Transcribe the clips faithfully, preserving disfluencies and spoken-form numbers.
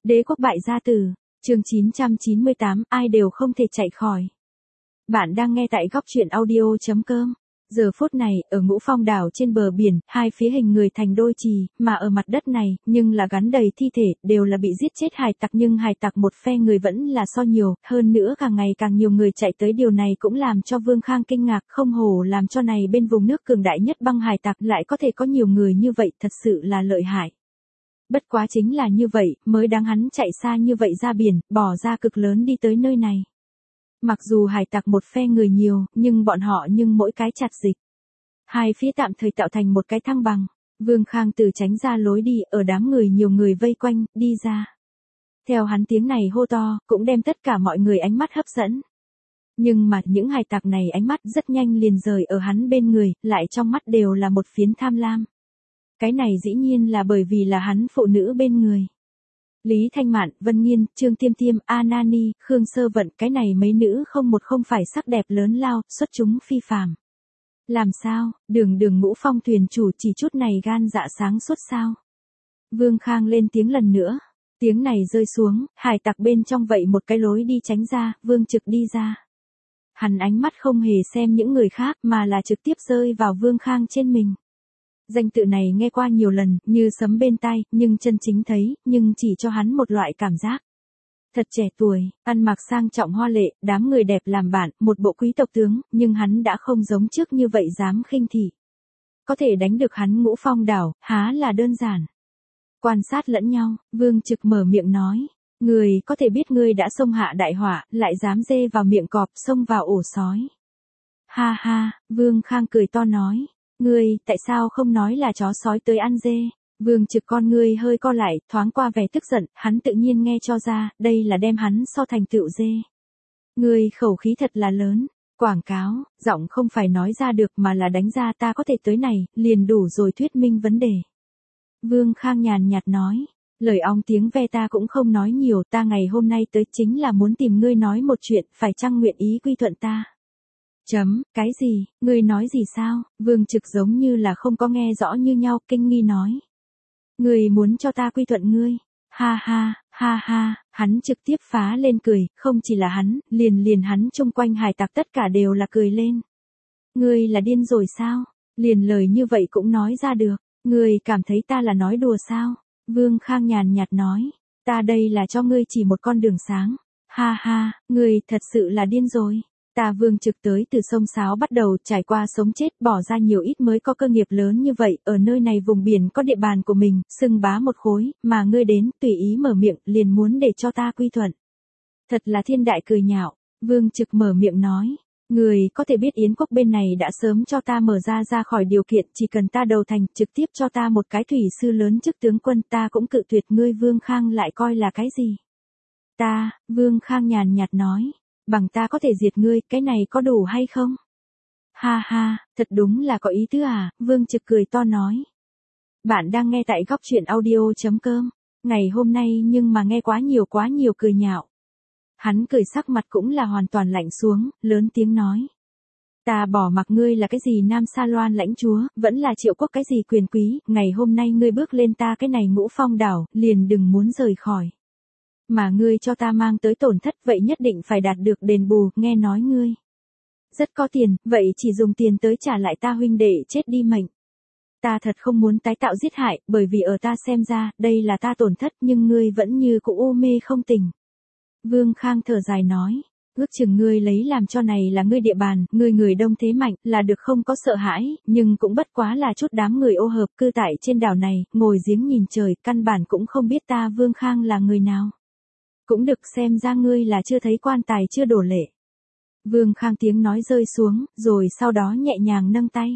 Đế quốc bại gia tử, chương chín trăm chín mươi tám, ai đều không thể chạy khỏi. Bạn đang nghe tại góc truyện audio chấm com. Giờ phút này, ở Ngũ Phong đảo trên bờ biển, hai phía hình người thành đôi chì, mà ở mặt đất này, nhưng là gắn đầy thi thể, đều là bị giết chết hải tặc, nhưng hải tặc một phe người vẫn là so nhiều, hơn nữa càng ngày càng nhiều người chạy tới, điều này cũng làm cho Vương Khang kinh ngạc, không hổ làm cho này bên vùng nước cường đại nhất băng hải tặc lại có thể có nhiều người như vậy, thật sự là lợi hại. Bất quá chính là như vậy, mới đáng hắn chạy xa như vậy ra biển, bỏ ra cực lớn đi tới nơi này. Mặc dù hải tặc một phe người nhiều, nhưng bọn họ nhưng mỗi cái chặt dịch. Hai phía tạm thời tạo thành một cái thăng bằng. Vương Khang từ tránh ra lối đi, ở đám người nhiều người vây quanh, đi ra. Theo hắn tiếng này hô to, cũng đem tất cả mọi người ánh mắt hấp dẫn. Nhưng mà những hải tặc này ánh mắt rất nhanh liền rời ở hắn bên người, lại trong mắt đều là một phiến tham lam. Cái này dĩ nhiên là bởi vì là hắn phụ nữ bên người. Lý Thanh Mạn, Vân Nghiên, Trương Tiêm Tiêm, A Nani, Khương Sơ Vận, cái này mấy nữ không một không phải sắc đẹp lớn lao, xuất chúng phi phàm. Làm sao, đường đường Ngũ Phong thuyền chủ chỉ chút này gan dạ sáng suốt sao? Vương Khang lên tiếng lần nữa. Tiếng này rơi xuống, hải tặc bên trong vậy một cái lối đi tránh ra, Vương Trực đi ra. Hắn ánh mắt không hề xem những người khác mà là trực tiếp rơi vào Vương Khang trên mình. Danh tự này nghe qua nhiều lần, như sấm bên tai, nhưng chân chính thấy, nhưng chỉ cho hắn một loại cảm giác. Thật trẻ tuổi, ăn mặc sang trọng hoa lệ, đám người đẹp làm bạn, một bộ quý tộc tướng, nhưng hắn đã không giống trước như vậy dám khinh thị. Có thể đánh được hắn Ngũ Phong đảo, há là đơn giản. Quan sát lẫn nhau, Vương Trực mở miệng nói. Người có thể biết ngươi đã xông hạ đại họa, lại dám dê vào miệng cọp, xông vào ổ sói. Ha ha, Vương Khang cười to nói. Ngươi, tại sao không nói là chó sói tới ăn dê? Vương Trực con ngươi hơi co lại, thoáng qua vẻ tức giận, hắn tự nhiên nghe cho ra, đây là đem hắn so thành tựu dê. Ngươi khẩu khí thật là lớn, quảng cáo, giọng không phải nói ra được mà là đánh ra ta có thể tới này, liền đủ rồi thuyết minh vấn đề. Vương Khang nhàn nhạt nói, lời ong tiếng ve ta cũng không nói nhiều, ta ngày hôm nay tới chính là muốn tìm ngươi nói một chuyện, phải chăng nguyện ý quy thuận ta? Chấm, cái gì, ngươi nói gì sao? Vương Trực giống như là không có nghe rõ như nhau, kinh nghi nói. Ngươi muốn cho ta quy thuận ngươi? Ha ha, ha ha, hắn trực tiếp phá lên cười, không chỉ là hắn, liền liền hắn chung quanh hải tặc tất cả đều là cười lên. Ngươi là điên rồi sao? Liền lời như vậy cũng nói ra được, ngươi cảm thấy ta là nói đùa sao? Vương Khang nhàn nhạt nói, ta đây là cho ngươi chỉ một con đường sáng. Ha ha, ngươi thật sự là điên rồi. Ta Vương Trực tới từ sông Sáo bắt đầu, trải qua sống chết, bỏ ra nhiều ít mới có cơ nghiệp lớn như vậy, ở nơi này vùng biển có địa bàn của mình, xưng bá một khối, mà ngươi đến, tùy ý mở miệng, liền muốn để cho ta quy thuận. Thật là thiên đại cười nhạo, Vương Trực mở miệng nói, ngươi có thể biết Yến quốc bên này đã sớm cho ta mở ra ra khỏi điều kiện, chỉ cần ta đầu thành, trực tiếp cho ta một cái thủy sư lớn chức tướng quân, ta cũng cự tuyệt. Ngươi Vương Khang lại coi là cái gì? Ta, Vương Khang nhàn nhạt nói. Bằng ta có thể diệt ngươi, cái này có đủ hay không? Ha ha, thật đúng là có ý tứ à, Vương Trực cười to nói. Bạn đang nghe tại góc truyện audio chấm com, ngày hôm nay nhưng mà nghe quá nhiều quá nhiều cười nhạo. Hắn cười sắc mặt cũng là hoàn toàn lạnh xuống, lớn tiếng nói. Ta bỏ mặc ngươi là cái gì Nam Sa Loan lãnh chúa, vẫn là Triệu quốc cái gì quyền quý, ngày hôm nay ngươi bước lên ta cái này Ngũ Phong đảo, liền đừng muốn rời khỏi. Mà ngươi cho ta mang tới tổn thất vậy nhất định phải đạt được đền bù, nghe nói ngươi rất có tiền, vậy chỉ dùng tiền tới trả lại ta huynh đệ chết đi mệnh. Ta thật không muốn tái tạo giết hại, bởi vì ở ta xem ra, đây là ta tổn thất nhưng ngươi vẫn như cũ u mê không tỉnh. Vương Khang thở dài nói, ước chừng ngươi lấy làm cho này là ngươi địa bàn, ngươi người đông thế mạnh, là được không có sợ hãi, nhưng cũng bất quá là chút đám người ô hợp cư tại trên đảo này, ngồi giếng nhìn trời, căn bản cũng không biết ta Vương Khang là người nào. Cũng được xem ra ngươi là chưa thấy quan tài chưa đổ lệ. Vương Khang tiếng nói rơi xuống, rồi sau đó nhẹ nhàng nâng tay.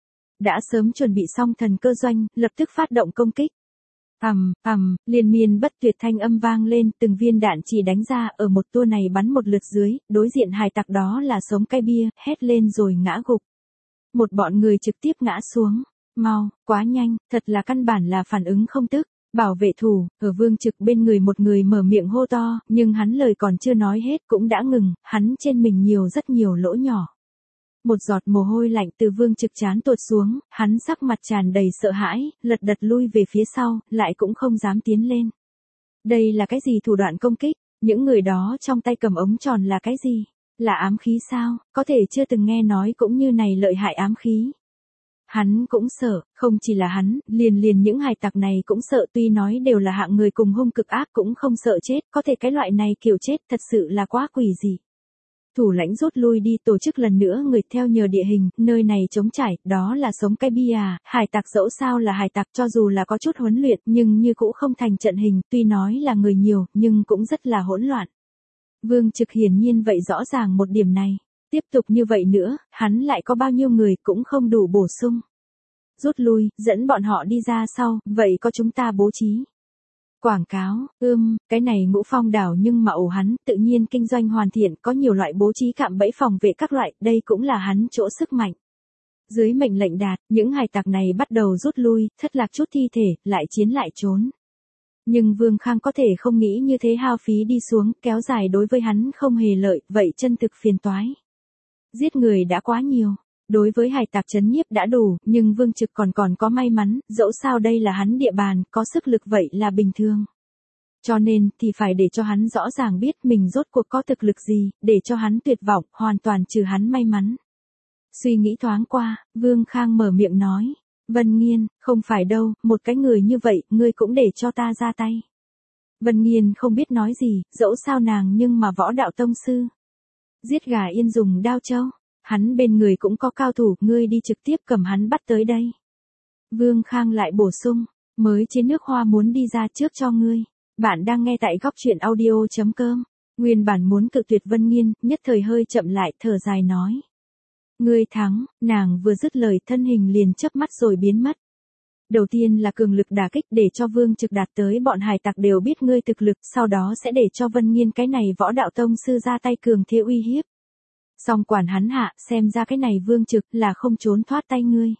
Đã sớm chuẩn bị xong thần cơ doanh, lập tức phát động công kích. Ầm, ầm, liên miên bất tuyệt thanh âm vang lên, từng viên đạn chỉ đánh ra, ở một tua này bắn một lượt dưới, đối diện hải tặc đó là sống cây bia, hét lên rồi ngã gục. Một bọn người trực tiếp ngã xuống. Mau, quá nhanh, thật là căn bản là phản ứng không tức. Bảo vệ thủ, ở Vương Trực bên người một người mở miệng hô to, nhưng hắn lời còn chưa nói hết cũng đã ngừng, hắn trên mình nhiều rất nhiều lỗ nhỏ. Một giọt mồ hôi lạnh từ Vương Trực trán tuột xuống, hắn sắc mặt tràn đầy sợ hãi, lật đật lui về phía sau, lại cũng không dám tiến lên. Đây là cái gì thủ đoạn công kích? Những người đó trong tay cầm ống tròn là cái gì? Là ám khí sao? Có thể chưa từng nghe nói cũng như này lợi hại ám khí. Hắn cũng sợ, không chỉ là hắn, liền liền những hài tặc này cũng sợ, tuy nói đều là hạng người cùng hung cực ác cũng không sợ chết, có thể cái loại này kiểu chết thật sự là quá quỷ dị. Thủ lãnh rút lui đi, tổ chức lần nữa người theo nhờ địa hình, nơi này trống trải, đó là sống cái bia à, hải tặc dẫu sao là hải tặc, cho dù là có chút huấn luyện nhưng như cũng không thành trận hình, tuy nói là người nhiều nhưng cũng rất là hỗn loạn. Vương Trực hiển nhiên vậy rõ ràng một điểm này. Tiếp tục như vậy nữa, hắn lại có bao nhiêu người cũng không đủ bổ sung. Rút lui, dẫn bọn họ đi ra sau, vậy có chúng ta bố trí. Quảng cáo, ưm, cái này Ngũ Phong đảo nhưng mà ổ hắn, tự nhiên kinh doanh hoàn thiện, có nhiều loại bố trí cạm bẫy phòng vệ các loại, đây cũng là hắn chỗ sức mạnh. Dưới mệnh lệnh đạt, những hài tặc này bắt đầu rút lui, thất lạc chút thi thể, lại chiến lại trốn. Nhưng Vương Khang có thể không nghĩ như thế hao phí đi xuống, kéo dài đối với hắn không hề lợi, vậy chân thực phiền toái. Giết người đã quá nhiều, đối với hải tặc trấn nhiếp đã đủ, nhưng Vương Trực còn còn có may mắn, dẫu sao đây là hắn địa bàn, có sức lực vậy là bình thường. Cho nên, thì phải để cho hắn rõ ràng biết mình rốt cuộc có thực lực gì, để cho hắn tuyệt vọng, hoàn toàn trừ hắn may mắn. Suy nghĩ thoáng qua, Vương Khang mở miệng nói, Vân Nghiên, không phải đâu, một cái người như vậy, ngươi cũng để cho ta ra tay. Vân Nghiên không biết nói gì, dẫu sao nàng nhưng mà võ đạo tông sư. Giết gà yên dùng đao châu, hắn bên người cũng có cao thủ, ngươi đi trực tiếp cầm hắn bắt tới đây. Vương Khang lại bổ sung, mới chế nước hoa muốn đi ra trước cho ngươi. Bạn đang nghe tại góc truyện audio chấm com. Nguyên bản muốn cự tuyệt Vân Nghiên, nhất thời hơi chậm lại, thở dài nói. Ngươi thắng, nàng vừa dứt lời thân hình liền chớp mắt rồi biến mất. Đầu tiên là cường lực đả kích để cho Vương Trực đạt tới bọn hải tặc đều biết ngươi thực lực, sau đó sẽ để cho Vân Nghiên cái này võ đạo tông sư ra tay cường thế uy hiếp. Song quản hắn hạ, xem ra cái này Vương Trực là không trốn thoát tay ngươi.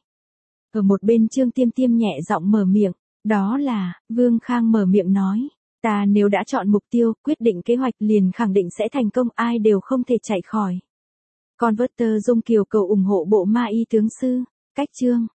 Ở một bên Trương Tiêm Tiêm nhẹ giọng mở miệng, đó là, Vương Khang mở miệng nói, ta nếu đã chọn mục tiêu, quyết định kế hoạch liền khẳng định sẽ thành công, ai đều không thể chạy khỏi. Converter Dung Kiều cầu ủng hộ bộ ma y tướng sư, cách chương.